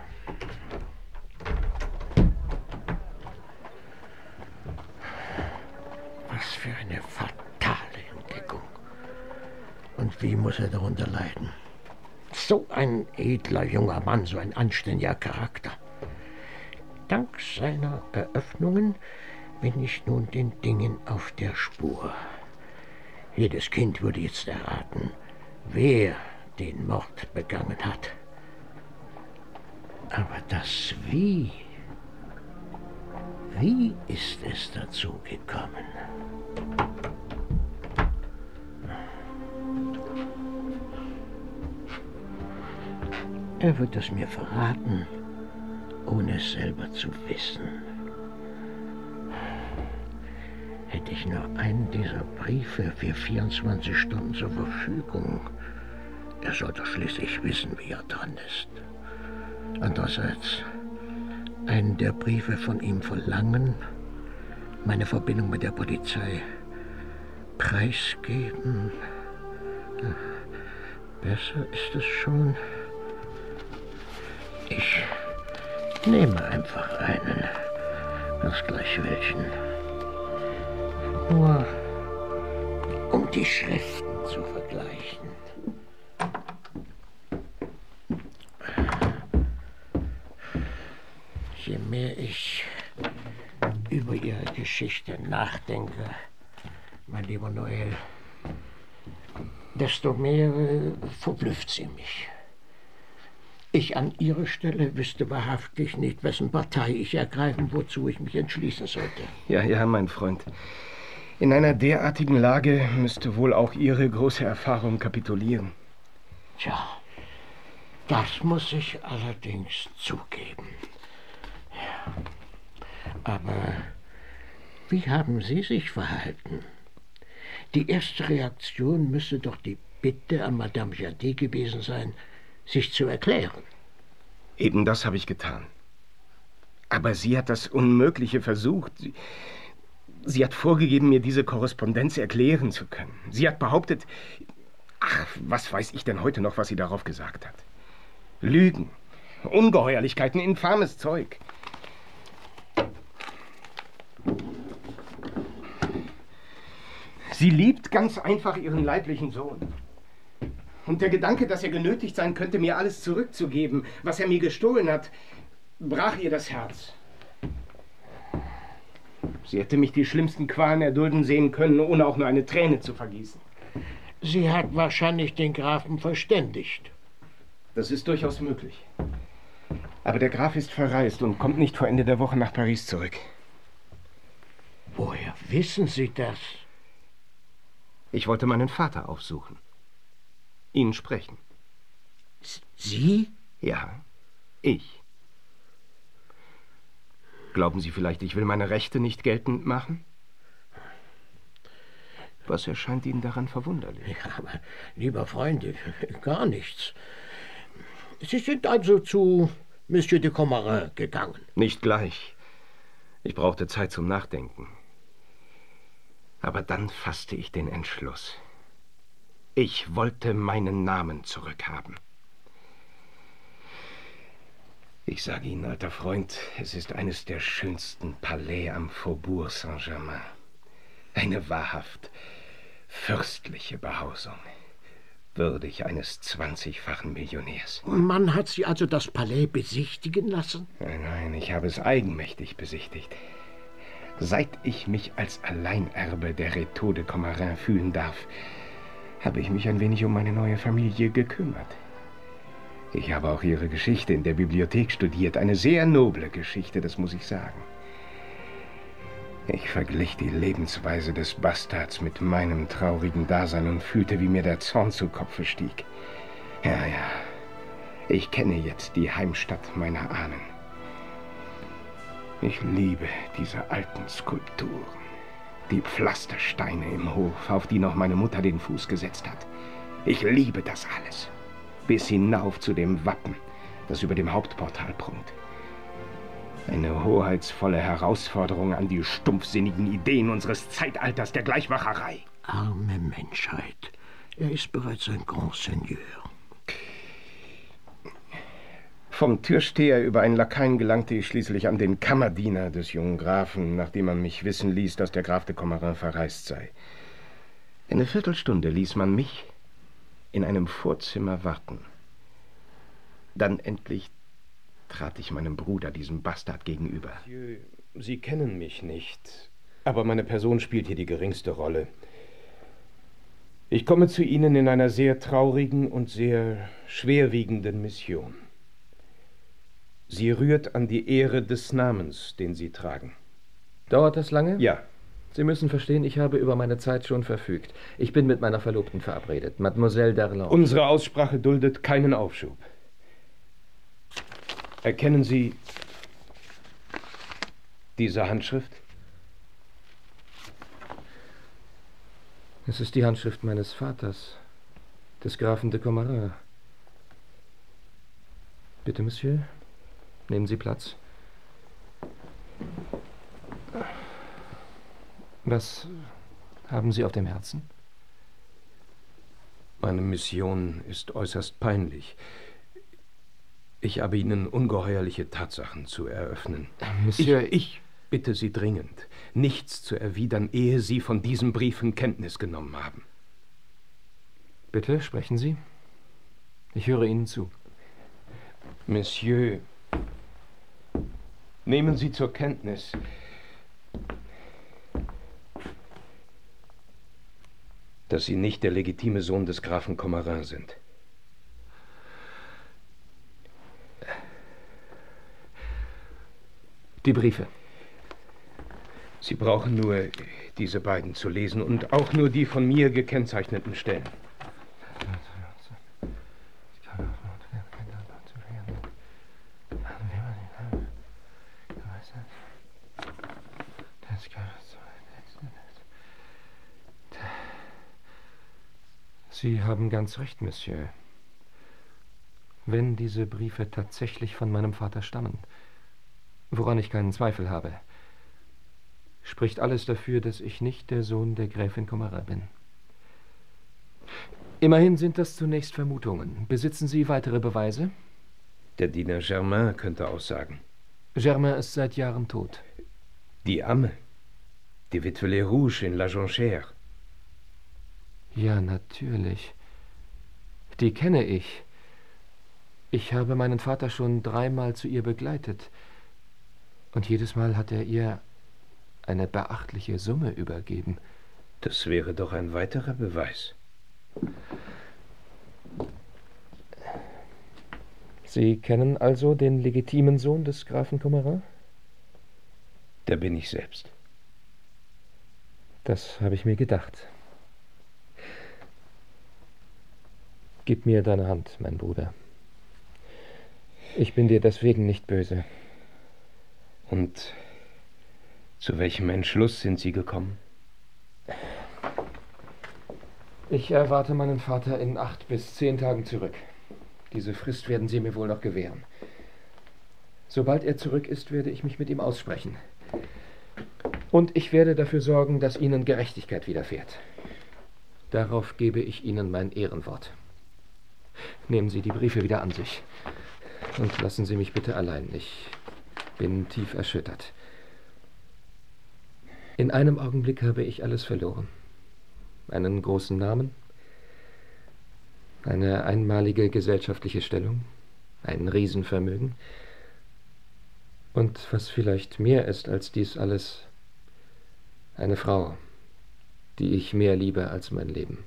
[SPEAKER 5] Was für eine fatale Entdeckung. Und wie muss er darunter leiden? So ein edler junger Mann, so ein anständiger Charakter. Dank seiner Eröffnungen bin ich nun den Dingen auf der Spur. Jedes Kind würde jetzt erraten, wer den Mord begangen hat. Aber das Wie ist es dazu gekommen? Er wird es mir verraten, ohne es selber zu wissen. Hätte ich nur einen dieser Briefe für 24 Stunden zur Verfügung. Er soll doch schließlich wissen, wie er dran ist. Andererseits, einen der Briefe von ihm verlangen, meine Verbindung mit der Polizei preisgeben. Besser ist es schon. Ich nehme einfach einen, ganz gleich welchen. Nur um die Schriften zu vergleichen. Je mehr ich über Ihre Geschichte nachdenke, mein lieber Noël, desto mehr verblüfft sie mich. Ich an Ihrer Stelle wüsste wahrhaftig nicht, wessen Partei ich ergreifen, wozu ich mich entschließen sollte.
[SPEAKER 6] Ja, mein Freund. In einer derartigen Lage müsste wohl auch Ihre große Erfahrung kapitulieren.
[SPEAKER 5] Tja, das muss ich allerdings zugeben. Ja. Aber wie haben Sie sich verhalten? Die erste Reaktion müsste doch die Bitte an Madame Jardet gewesen sein, sich zu erklären.
[SPEAKER 6] Eben das habe ich getan. Aber sie hat das Unmögliche versucht. Sie hat vorgegeben, mir diese Korrespondenz erklären zu können. Sie hat behauptet... Ach, was weiß ich denn heute noch, was sie darauf gesagt hat? Lügen, Ungeheuerlichkeiten, infames Zeug. Sie liebt ganz einfach ihren leiblichen Sohn. Und der Gedanke, dass er genötigt sein könnte, mir alles zurückzugeben, was er mir gestohlen hat, brach ihr das Herz. Sie hätte mich die schlimmsten Qualen erdulden sehen können, ohne auch nur eine Träne zu vergießen.
[SPEAKER 5] Sie hat wahrscheinlich den Grafen verständigt.
[SPEAKER 6] Das ist durchaus möglich. Aber der Graf ist verreist und kommt nicht vor Ende der Woche nach Paris zurück.
[SPEAKER 5] Woher wissen Sie das?
[SPEAKER 6] Ich wollte meinen Vater aufsuchen. Ihn sprechen.
[SPEAKER 5] Sie?
[SPEAKER 6] Ja, ich. Glauben Sie vielleicht, ich will meine Rechte nicht geltend machen? Was erscheint Ihnen daran verwunderlich?
[SPEAKER 5] Ja, aber, lieber Freund, gar nichts. Sie sind also zu Monsieur de Comarin gegangen?
[SPEAKER 6] Nicht gleich. Ich brauchte Zeit zum Nachdenken. Aber dann fasste ich den Entschluss. Ich wollte meinen Namen zurückhaben. Ich sage Ihnen, alter Freund, es ist eines der schönsten Palais am Faubourg Saint-Germain. Eine wahrhaft fürstliche Behausung, würdig eines 20-fachen Millionärs.
[SPEAKER 5] Man hat Sie also das Palais besichtigen lassen?
[SPEAKER 6] Nein, ich habe es eigenmächtig besichtigt. Seit ich mich als Alleinerbe der Rétaux de Comarin fühlen darf, habe ich mich ein wenig um meine neue Familie gekümmert. Ich habe auch ihre Geschichte in der Bibliothek studiert. Eine sehr noble Geschichte, das muss ich sagen. Ich verglich die Lebensweise des Bastards mit meinem traurigen Dasein und fühlte, wie mir der Zorn zu Kopfe stieg. Ja, ich kenne jetzt die Heimstatt meiner Ahnen. Ich liebe diese alten Skulpturen. Die Pflastersteine im Hof, auf die noch meine Mutter den Fuß gesetzt hat. Ich liebe das alles. Bis hinauf zu dem Wappen, das über dem Hauptportal prunkte. Eine hoheitsvolle Herausforderung an die stumpfsinnigen Ideen unseres Zeitalters der Gleichmacherei.
[SPEAKER 5] Arme Menschheit. Er ist bereits ein Grand Seigneur.
[SPEAKER 6] Vom Türsteher über einen Lakaien gelangte ich schließlich an den Kammerdiener des jungen Grafen, nachdem man mich wissen ließ, dass der Graf de Commarin verreist sei. Eine Viertelstunde ließ man mich in einem Vorzimmer warten. Dann endlich trat ich meinem Bruder, diesem Bastard, gegenüber.
[SPEAKER 9] Monsieur, Sie kennen mich nicht, aber meine Person spielt hier die geringste Rolle. Ich komme zu Ihnen in einer sehr traurigen und sehr schwerwiegenden Mission. Sie rührt an die Ehre des Namens, den Sie tragen.
[SPEAKER 10] Dauert das lange?
[SPEAKER 9] Ja.
[SPEAKER 10] Sie müssen verstehen, ich habe über meine Zeit schon verfügt. Ich bin mit meiner Verlobten verabredet, Mademoiselle Darlan.
[SPEAKER 9] Unsere Aussprache duldet keinen Aufschub. Erkennen Sie diese Handschrift?
[SPEAKER 10] Es ist die Handschrift meines Vaters, des Grafen de Commarin. Bitte, Monsieur, nehmen Sie Platz. Was haben Sie auf dem Herzen?
[SPEAKER 9] Meine Mission ist äußerst peinlich. Ich habe Ihnen ungeheuerliche Tatsachen zu eröffnen.
[SPEAKER 10] Monsieur,
[SPEAKER 9] Ich bitte Sie dringend, nichts zu erwidern, ehe Sie von diesem Briefen Kenntnis genommen haben.
[SPEAKER 10] Bitte, sprechen Sie. Ich höre Ihnen zu.
[SPEAKER 9] Monsieur, nehmen Sie zur Kenntnis, dass Sie nicht der legitime Sohn des Grafen Commarin sind.
[SPEAKER 10] Die Briefe.
[SPEAKER 9] Sie brauchen nur diese beiden zu lesen und auch nur die von mir gekennzeichneten Stellen.
[SPEAKER 10] Sie haben ganz recht, Monsieur. Wenn diese Briefe tatsächlich von meinem Vater stammen, woran ich keinen Zweifel habe, spricht alles dafür, dass ich nicht der Sohn der Gräfin Commarin bin. Immerhin sind das zunächst Vermutungen. Besitzen Sie weitere Beweise?
[SPEAKER 9] Der Diener Germain könnte aussagen.
[SPEAKER 10] Germain ist seit Jahren tot.
[SPEAKER 9] Die Amme, die Witwe Les Rouges in La Jonchère.
[SPEAKER 10] Ja, natürlich. Die kenne ich. Ich habe meinen Vater schon 3-mal zu ihr begleitet. Und jedes Mal hat er ihr eine beachtliche Summe übergeben.
[SPEAKER 9] Das wäre doch ein weiterer Beweis.
[SPEAKER 10] Sie kennen also den legitimen Sohn des Grafen Commarin?
[SPEAKER 9] Der bin ich selbst.
[SPEAKER 10] Das habe ich mir gedacht. Gib mir deine Hand, mein Bruder. Ich bin dir deswegen nicht böse.
[SPEAKER 9] Und zu welchem Entschluss sind Sie gekommen?
[SPEAKER 10] Ich erwarte meinen Vater in 8 bis 10 Tagen zurück. Diese Frist werden Sie mir wohl noch gewähren. Sobald er zurück ist, werde ich mich mit ihm aussprechen. Und ich werde dafür sorgen, dass Ihnen Gerechtigkeit widerfährt. Darauf gebe ich Ihnen mein Ehrenwort. Nehmen Sie die Briefe wieder an sich. Und lassen Sie mich bitte allein. Ich bin tief erschüttert. In einem Augenblick habe ich alles verloren. Einen großen Namen, eine einmalige gesellschaftliche Stellung, ein Riesenvermögen und, was vielleicht mehr ist als dies alles, eine Frau, die ich mehr liebe als mein Leben.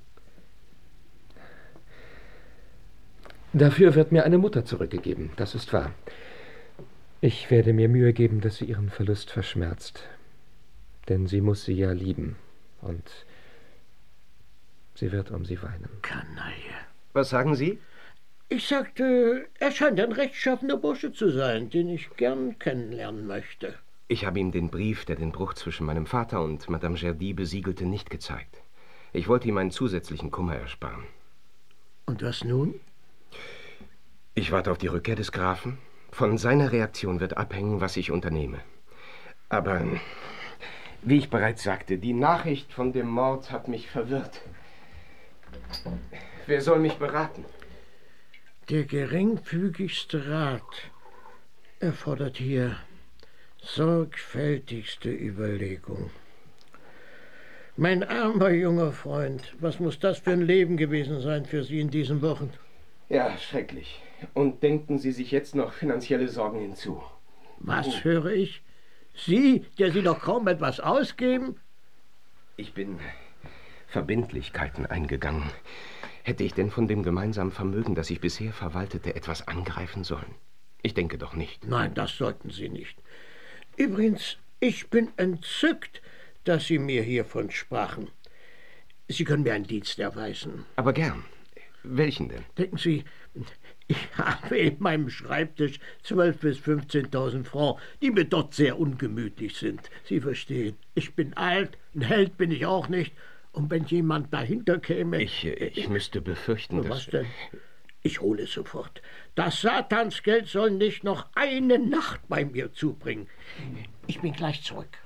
[SPEAKER 10] Dafür wird mir eine Mutter zurückgegeben, das ist wahr. Ich werde mir Mühe geben, dass sie ihren Verlust verschmerzt. Denn sie muss sie ja lieben. Und sie wird um sie weinen.
[SPEAKER 5] Kanaille.
[SPEAKER 9] Was sagen Sie?
[SPEAKER 5] Ich sagte, er scheint ein rechtschaffener Bursche zu sein, den ich gern kennenlernen möchte.
[SPEAKER 9] Ich habe ihm den Brief, der den Bruch zwischen meinem Vater und Madame Gerdy besiegelte, nicht gezeigt. Ich wollte ihm einen zusätzlichen Kummer ersparen.
[SPEAKER 5] Und was nun?
[SPEAKER 9] Ich warte auf die Rückkehr des Grafen. Von seiner Reaktion wird abhängen, was ich unternehme. Aber, wie ich bereits sagte, die Nachricht von dem Mord hat mich verwirrt. Wer soll mich beraten?
[SPEAKER 5] Der geringfügigste Rat erfordert hier sorgfältigste Überlegung. Mein armer junger Freund, was muss das für ein Leben gewesen sein für Sie in diesen Wochen?
[SPEAKER 9] Ja, schrecklich. Und denken Sie sich jetzt noch finanzielle Sorgen hinzu.
[SPEAKER 5] Was höre ich? Sie, der Sie doch kaum etwas ausgeben?
[SPEAKER 9] Ich bin Verbindlichkeiten eingegangen. Hätte ich denn von dem gemeinsamen Vermögen, das ich bisher verwaltete, etwas angreifen sollen? Ich denke doch nicht.
[SPEAKER 5] Nein, das sollten Sie nicht. Übrigens, ich bin entzückt, dass Sie mir hiervon sprachen. Sie können mir einen Dienst erweisen.
[SPEAKER 9] Aber gern. Welchen denn?
[SPEAKER 5] Denken Sie, ich habe in meinem Schreibtisch 12.000 bis 15.000 Francs, die mir dort sehr ungemütlich sind. Sie verstehen, ich bin alt, ein Held bin ich auch nicht. Und wenn jemand dahinter käme...
[SPEAKER 9] Ich müsste befürchten, dass...
[SPEAKER 5] Was denn? Ich hole es sofort. Das Satansgeld soll nicht noch eine Nacht bei mir zubringen. Ich bin gleich zurück.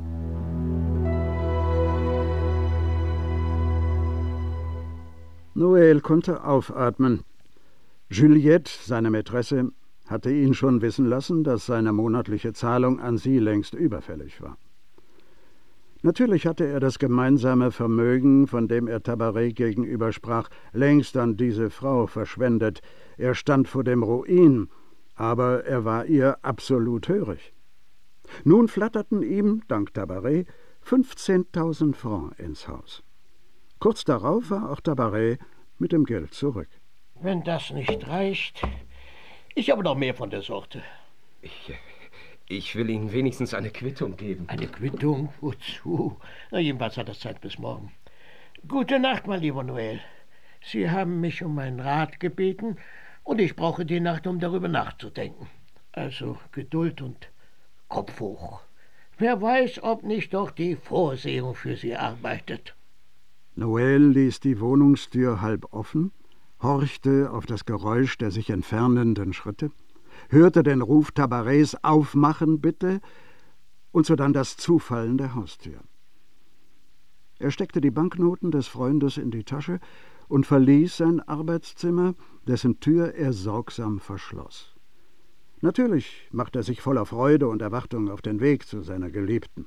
[SPEAKER 2] Noël konnte aufatmen. Juliette, seine Mätresse, hatte ihn schon wissen lassen, dass seine monatliche Zahlung an sie längst überfällig war. Natürlich hatte er das gemeinsame Vermögen, von dem er Tabaret gegenüber sprach, längst an diese Frau verschwendet. Er stand vor dem Ruin, aber er war ihr absolut hörig. Nun flatterten ihm, dank Tabaret, 15.000 Francs ins Haus. Kurz darauf war auch Tabaret mit dem Geld zurück.
[SPEAKER 5] Wenn das nicht reicht, ich habe noch mehr von der Sorte.
[SPEAKER 9] Ich will Ihnen wenigstens eine Quittung geben.
[SPEAKER 5] Eine Quittung? Wozu? Na, jedenfalls hat das Zeit bis morgen. Gute Nacht, mein lieber Noël. Sie haben mich um einen Rat gebeten und ich brauche die Nacht, um darüber nachzudenken. Also Geduld und Kopf hoch. Wer weiß, ob nicht doch die Vorsehung für Sie arbeitet.
[SPEAKER 2] Noël ließ die Wohnungstür halb offen, horchte auf das Geräusch der sich entfernenden Schritte, hörte den Ruf Tabarets »Aufmachen, bitte«, und sodann das Zufallen der Haustür. Er steckte die Banknoten des Freundes in die Tasche und verließ sein Arbeitszimmer, dessen Tür er sorgsam verschloss. Natürlich machte er sich voller Freude und Erwartung auf den Weg zu seiner Geliebten.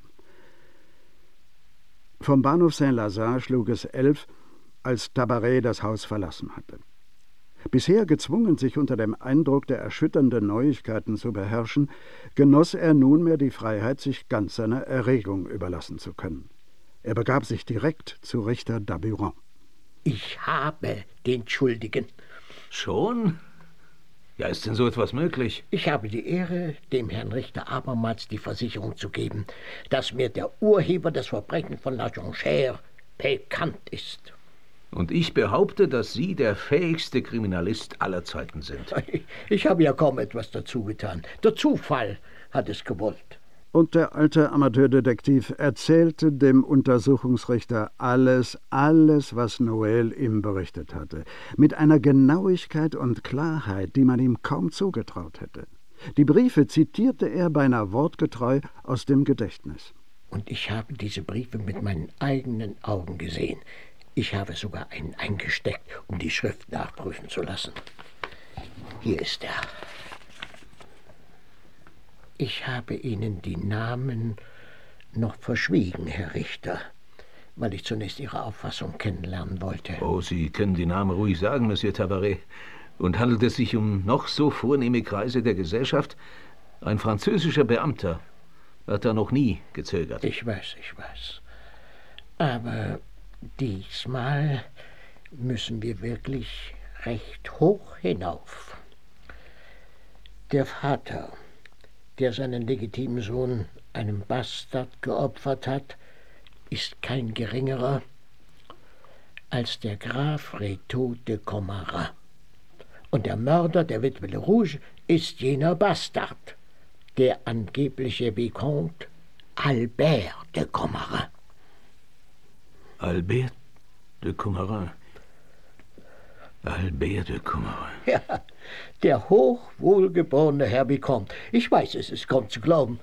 [SPEAKER 2] Vom Bahnhof Saint-Lazare schlug es 11, als Tabaret das Haus verlassen hatte. Bisher gezwungen, sich unter dem Eindruck der erschütternden Neuigkeiten zu beherrschen, genoss er nunmehr die Freiheit, sich ganz seiner Erregung überlassen zu können. Er begab sich direkt zu Richter Daburon.
[SPEAKER 5] Ich habe den Schuldigen.
[SPEAKER 4] Schon? Ja, ist denn so etwas möglich?
[SPEAKER 5] Ich habe die Ehre, dem Herrn Richter abermals die Versicherung zu geben, dass mir der Urheber des Verbrechens von La Jonchère bekannt ist.
[SPEAKER 4] Und ich behaupte, dass Sie der fähigste Kriminalist aller Zeiten sind.
[SPEAKER 5] Ich habe ja kaum etwas dazu getan. Der Zufall hat es gewollt.
[SPEAKER 2] Und der alte Amateurdetektiv erzählte dem Untersuchungsrichter alles, was Noël ihm berichtet hatte, mit einer Genauigkeit und Klarheit, die man ihm kaum zugetraut hätte. Die Briefe zitierte er beinahe wortgetreu aus dem Gedächtnis.
[SPEAKER 5] Und ich habe diese Briefe mit meinen eigenen Augen gesehen. Ich habe sogar einen eingesteckt, um die Schrift nachprüfen zu lassen. Hier ist er. Ich habe Ihnen die Namen noch verschwiegen, Herr Richter, weil ich zunächst Ihre Auffassung kennenlernen wollte.
[SPEAKER 4] Oh, Sie können die Namen ruhig sagen, Monsieur Tabaret. Und handelt es sich um noch so vornehme Kreise der Gesellschaft? Ein französischer Beamter hat da noch nie gezögert.
[SPEAKER 5] Ich weiß. Aber diesmal müssen wir wirklich recht hoch hinauf. Der Vater, der seinen legitimen Sohn einem Bastard geopfert hat, ist kein geringerer als der Graf Rétaux de Commarin. Und der Mörder der Witwe Le Rouge ist jener Bastard, Der angebliche Vicomte Albert de Commarin.
[SPEAKER 4] Albert de Commarin. Albert de Commarin.
[SPEAKER 5] Ja, der hochwohlgeborene Herr Vicomte. Ich weiß, es ist kaum zu glauben.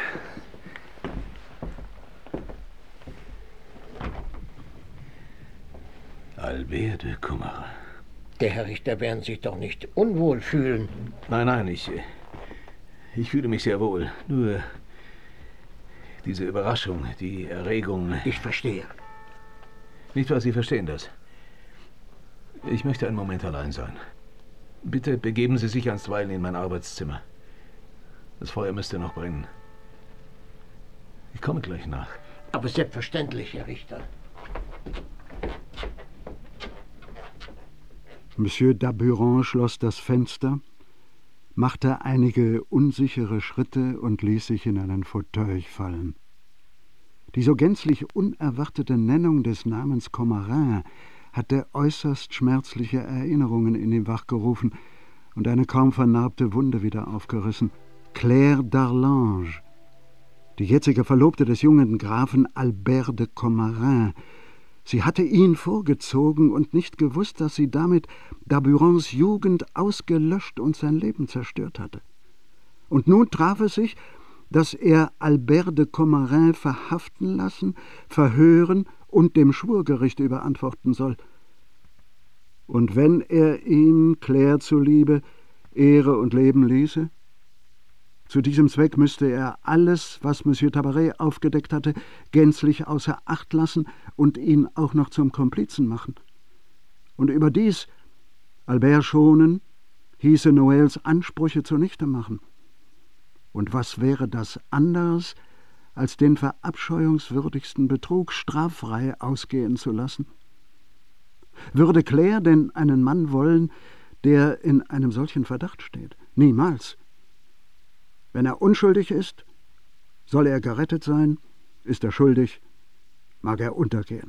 [SPEAKER 4] Albert de Commarin.
[SPEAKER 5] Der Herr Richter werden sich doch nicht unwohl fühlen.
[SPEAKER 4] Nein, ich fühle mich sehr wohl. Nur diese Überraschung, die Erregung.
[SPEAKER 5] Ich verstehe.
[SPEAKER 4] Nicht wahr, Sie verstehen das? Ich möchte einen Moment allein sein. Bitte begeben Sie sich einstweilen in mein Arbeitszimmer. Das Feuer müsste noch brennen. Ich komme gleich nach.
[SPEAKER 5] Aber selbstverständlich, Herr Richter.
[SPEAKER 2] Monsieur Daburon schloss das Fenster, machte einige unsichere Schritte und ließ sich in einen Fauteuil fallen. Die so gänzlich unerwartete Nennung des Namens Commarin hatte äußerst schmerzliche Erinnerungen in ihm wachgerufen und eine kaum vernarbte Wunde wieder aufgerissen. Claire d'Arlange, die jetzige Verlobte des jungen Grafen Albert de Commarin. Sie hatte ihn vorgezogen und nicht gewusst, dass sie damit Daburons Jugend ausgelöscht und sein Leben zerstört hatte. Und nun traf es sich, dass er Albert de Commarin verhaften lassen, verhören und dem Schwurgericht überantworten soll. Und wenn er ihm, Claire zuliebe, Ehre und Leben ließe? Zu diesem Zweck müsste er alles, was Monsieur Tabaret aufgedeckt hatte, gänzlich außer Acht lassen und ihn auch noch zum Komplizen machen. Und überdies Albert schonen, hieße Noëls Ansprüche zunichte machen. Und was wäre das anderes, als den verabscheuungswürdigsten Betrug straffrei ausgehen zu lassen? Würde Claire denn einen Mann wollen, der in einem solchen Verdacht steht? Niemals. Wenn er unschuldig ist, soll er gerettet sein, ist er schuldig, mag er untergehen.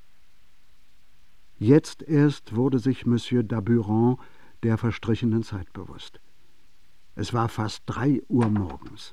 [SPEAKER 2] Jetzt erst wurde sich Monsieur Daburon der verstrichenen Zeit bewusst. Es war fast 3 Uhr morgens.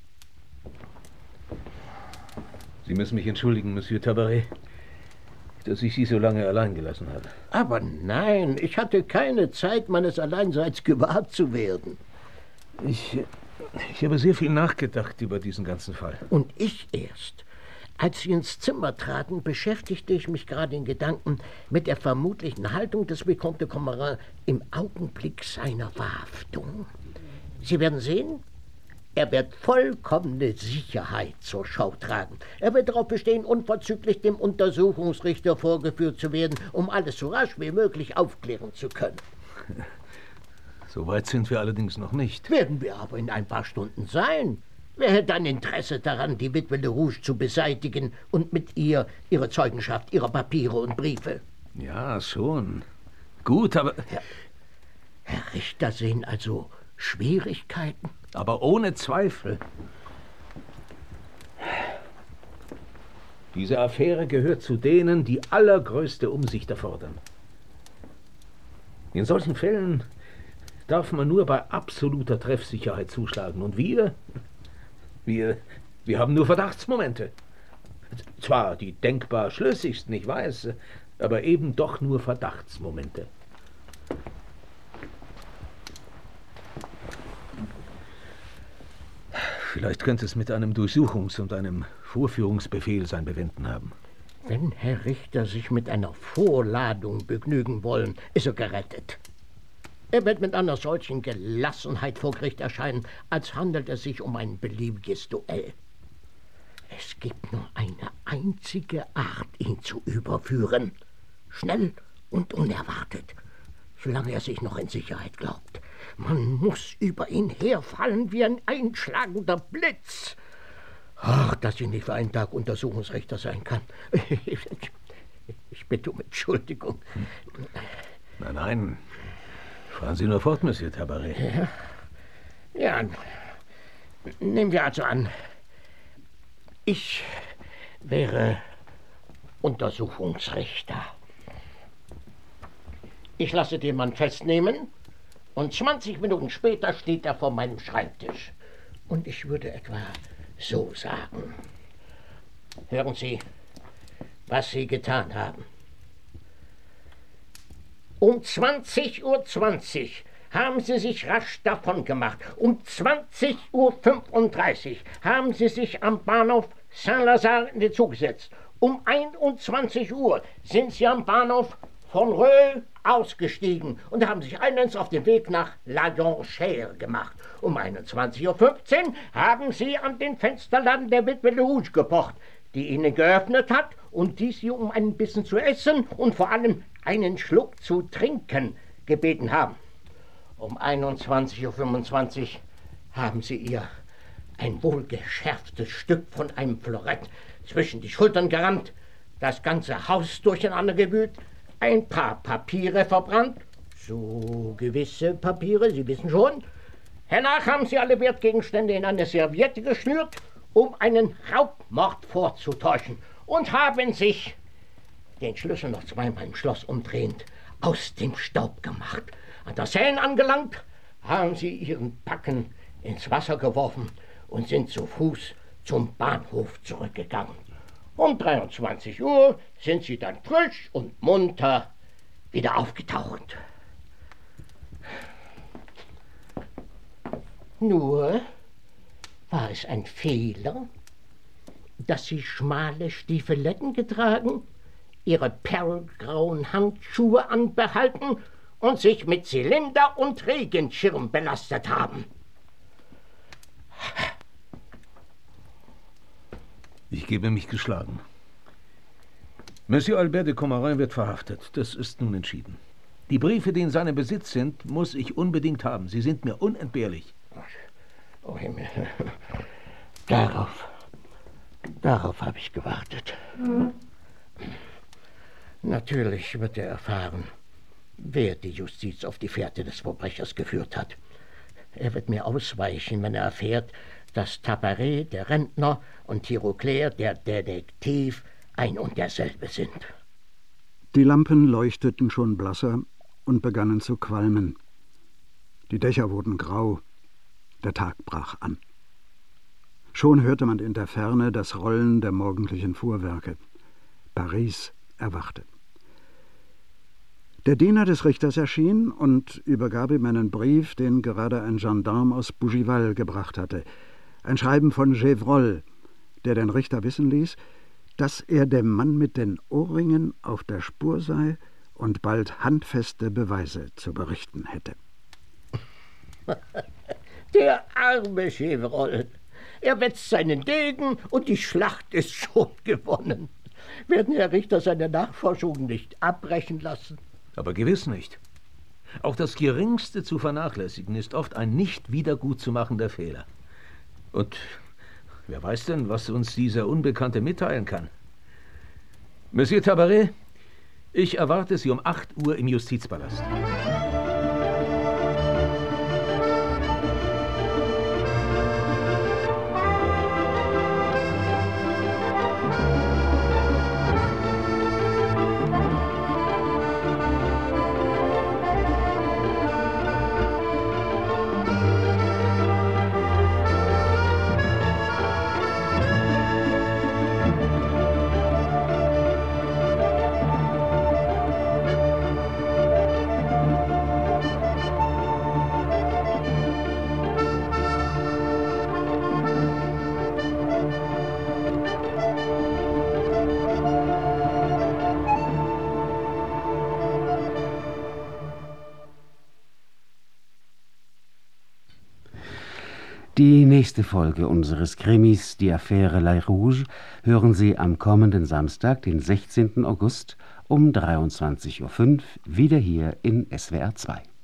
[SPEAKER 4] Sie müssen mich entschuldigen, Monsieur Tabaret, dass ich Sie so lange allein gelassen habe.
[SPEAKER 5] Aber nein, ich hatte keine Zeit, meines Alleinseins gewahrt zu werden.
[SPEAKER 4] Ich habe sehr viel nachgedacht über diesen ganzen Fall.
[SPEAKER 5] Und ich erst. Als Sie ins Zimmer traten, beschäftigte ich mich gerade in Gedanken mit der vermutlichen Haltung des Vicomte de Commarin im Augenblick seiner Verhaftung. Sie werden sehen, er wird vollkommene Sicherheit zur Schau tragen. Er wird darauf bestehen, unverzüglich dem Untersuchungsrichter vorgeführt zu werden, um alles so rasch wie möglich aufklären zu können.
[SPEAKER 4] So weit sind wir allerdings noch nicht.
[SPEAKER 5] Werden wir aber in ein paar Stunden sein. Wer hätte ein Interesse daran, die Witwe de Rouge zu beseitigen und mit ihr ihre Zeugenschaft, ihre Papiere und Briefe?
[SPEAKER 4] Ja, schon. Gut, aber...
[SPEAKER 5] Herr Richter, sehen also Schwierigkeiten?
[SPEAKER 4] Aber ohne Zweifel. Diese Affäre gehört zu denen, die allergrößte Umsicht erfordern. In solchen Fällen darf man nur bei absoluter Treffsicherheit zuschlagen. Und wir haben nur Verdachtsmomente. Zwar die denkbar schlüssigsten, ich weiß, aber eben doch nur Verdachtsmomente. Vielleicht könnte es mit einem Durchsuchungs- und einem Vorführungsbefehl sein Bewenden haben.
[SPEAKER 5] Wenn Herr Richter sich mit einer Vorladung begnügen wollen, ist er gerettet. Er wird mit einer solchen Gelassenheit vor Gericht erscheinen, als handelt es sich um ein beliebiges Duell. Es gibt nur eine einzige Art, ihn zu überführen. Schnell und unerwartet, solange er sich noch in Sicherheit glaubt. Man muss über ihn herfallen wie ein einschlagender Blitz. Ach, dass ich nicht für einen Tag Untersuchungsrichter sein kann. Ich bitte um Entschuldigung.
[SPEAKER 4] Nein. Fahren Sie nur fort, Monsieur Tabaret.
[SPEAKER 5] Ja, nehmen wir also an, ich wäre Untersuchungsrichter. Ich lasse den Mann festnehmen und 20 Minuten später steht er vor meinem Schreibtisch. Und ich würde etwa so sagen. Hören Sie, was Sie getan haben. Um 20:20 Uhr haben Sie sich rasch davon gemacht. Um 20:35 Uhr haben Sie sich am Bahnhof Saint-Lazare in den Zug gesetzt. Um 21 Uhr sind Sie am Bahnhof von Reux ausgestiegen und haben sich eilends auf den Weg nach La Jonchère gemacht. Um 21:15 Uhr haben Sie an den Fensterladen der Witwe Le Rouge gepocht, die Ihnen geöffnet hat und die Sie um ein bisschen zu essen und vor allem einen Schluck zu trinken gebeten haben. Um 21:25 Uhr haben Sie ihr ein wohlgeschärftes Stück von einem Florett zwischen die Schultern gerammt, das ganze Haus durcheinander gewühlt, ein paar Papiere verbrannt, so gewisse Papiere, Sie wissen schon. Hernach haben Sie alle Wertgegenstände in eine Serviette geschnürt, um einen Raubmord vorzutäuschen, und haben sich, den Schlüssel noch zweimal im Schloss umdrehend, aus dem Staub gemacht. An der Seine angelangt, haben Sie Ihren Packen ins Wasser geworfen und sind zu Fuß zum Bahnhof zurückgegangen. Um 23 Uhr sind Sie dann frisch und munter wieder aufgetaucht. Nur war es ein Fehler, dass Sie schmale Stiefeletten getragen, Ihre perlgrauen Handschuhe anbehalten und sich mit Zylinder und Regenschirm belastet haben.
[SPEAKER 4] Ich gebe mich geschlagen. Monsieur Albert de Commarin wird verhaftet. Das ist nun entschieden. Die Briefe, die in seinem Besitz sind, muss ich unbedingt haben. Sie sind mir unentbehrlich.
[SPEAKER 5] Oh Himmel, darauf habe ich gewartet. Natürlich wird er erfahren, wer die Justiz auf die Fährte des Verbrechers geführt hat. Er wird mir ausweichen, wenn er erfährt, dass Tabaret, der Rentner, und Tirauclair, der Detektiv, ein und derselbe sind.
[SPEAKER 2] Die Lampen leuchteten schon blasser und begannen zu qualmen. Die Dächer wurden grau, der Tag brach an. Schon hörte man in der Ferne das Rollen der morgendlichen Fuhrwerke. Paris erwachte. Der Diener des Richters erschien und übergab ihm einen Brief, den gerade ein Gendarme aus Bougival gebracht hatte. Ein Schreiben von Gévrol, der den Richter wissen ließ, dass er dem Mann mit den Ohrringen auf der Spur sei und bald handfeste Beweise zu berichten hätte.
[SPEAKER 5] Der arme Gévrol. Er wetzt seinen Degen und die Schlacht ist schon gewonnen. Werden Herr Richter seine Nachforschungen nicht abbrechen lassen?
[SPEAKER 4] Aber gewiss nicht. Auch das Geringste zu vernachlässigen ist oft ein nicht wiedergutzumachender Fehler. Und wer weiß denn, was uns dieser Unbekannte mitteilen kann? Monsieur Tabaret, ich erwarte Sie um 8 Uhr im Justizpalast.
[SPEAKER 11] Die nächste Folge unseres Krimis Die Affäre L'Œil Rouge hören Sie am kommenden Samstag, den 16. August um 23:05 Uhr wieder hier in SWR 2.